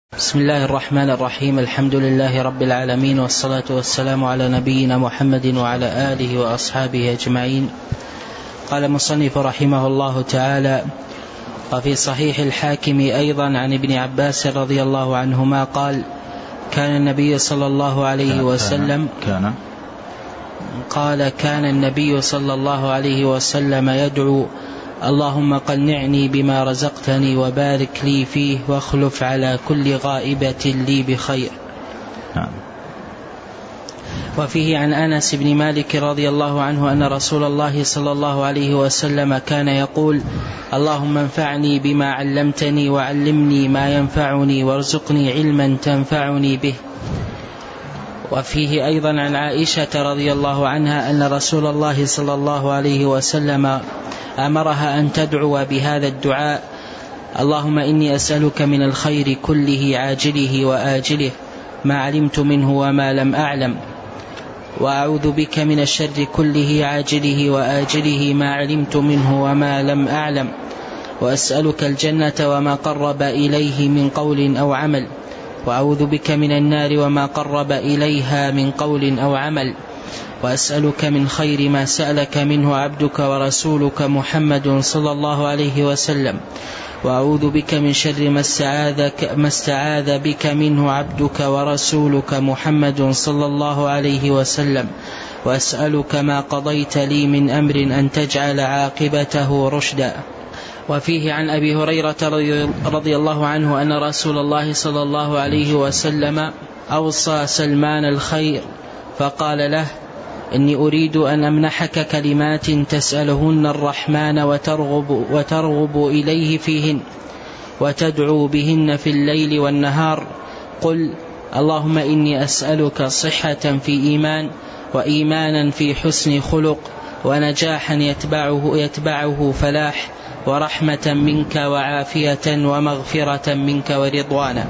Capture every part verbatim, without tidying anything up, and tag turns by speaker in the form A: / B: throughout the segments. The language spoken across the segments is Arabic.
A: بسم الله الرحمن الرحيم. الحمد لله رب العالمين، والصلاة والسلام على نبينا محمد وعلى آله وأصحابه أجمعين. قال المصنف رحمه الله تعالى: وفي صحيح الحاكم أيضا عن ابن عباس رضي الله عنهما قال: كان النبي صلى الله عليه وسلم
B: كان
A: قال كان النبي صلى الله عليه وسلم يدعو: اللهم قنعني بما رزقتني وبارك لي فيه واخلف على كل غائبة لي بخير.
B: نعم.
A: وفيه عن أنس بن مالك رضي الله عنه أن رسول الله صلى الله عليه وسلم كان يقول: اللهم انفعني بما علمتني وعلمني ما ينفعني وارزقني علما تنفعني به. وفيه أيضا عن عائشة رضي الله عنها أن رسول الله صلى الله عليه وسلم أمرها أن تدعو بهذا الدعاء: اللهم إني أسألك من الخير كله عاجله وآجله ما علمت منه وما لم أعلم، وأعوذ بك من الشر كله عاجله وآجله ما علمت منه وما لم أعلم، وأسألك الجنة وما قرب إليه من قول أو عمل، وأعوذ بك من النار وما قرب إليها من قول أو عمل، وأسألك من خير ما سألك منه عبدك ورسولك محمد صلى الله عليه وسلم، وأعوذ بك من شر ما استعاذك ما استعاذ بك منه عبدك ورسولك محمد صلى الله عليه وسلم، وأسألك ما قضيت لي من أمر أن تجعل عاقبته رشدا. وفيه عن أبي هريرة رضي الله عنه أن رسول الله صلى الله عليه وسلم أوصى سلمان الخير فقال له: إني أريد أن أمنحك كلمات تسألهن الرحمن وترغب, وترغب إليه فيهن وتدعو بهن في الليل والنهار. قل: اللهم إني أسألك صحة في إيمان، وإيمانا في حسن خلق، ونجاحا يتبعه, يتبعه فلاح، ورحمة منك وعافية ومغفرة منك ورضوانا.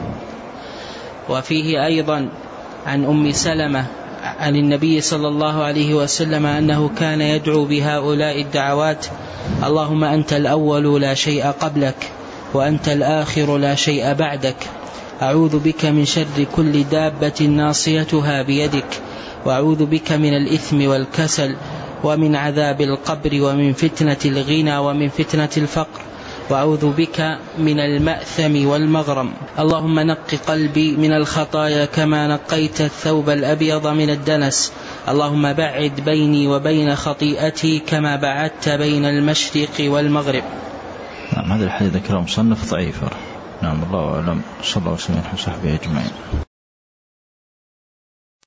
A: وفيه أيضا عن أم سلمة عن النبي صلى الله عليه وسلم أنه كان يدعو بهؤلاء الدعوات: اللهم أنت الأول لا شيء قبلك، وأنت الآخر لا شيء بعدك، أعوذ بك من شر كل دابة ناصيتها بيدك، وأعوذ بك من الإثم والكسل، ومن عذاب القبر، ومن فتنة الغنى، ومن فتنة الفقر، وأعوذ بك من المأثم والمغرم. اللهم نق قلبي من الخطايا كما نقيت الثوب الأبيض من الدنس، اللهم بعد بيني وبين خطيئتي كما بعدت بين المشرق والمغرب.
B: نعم. هذا الحديث ذكره مصنف ضعيف. نعم. الله أعلم. صلى الله عليه وسلم وصحبه أجمعين.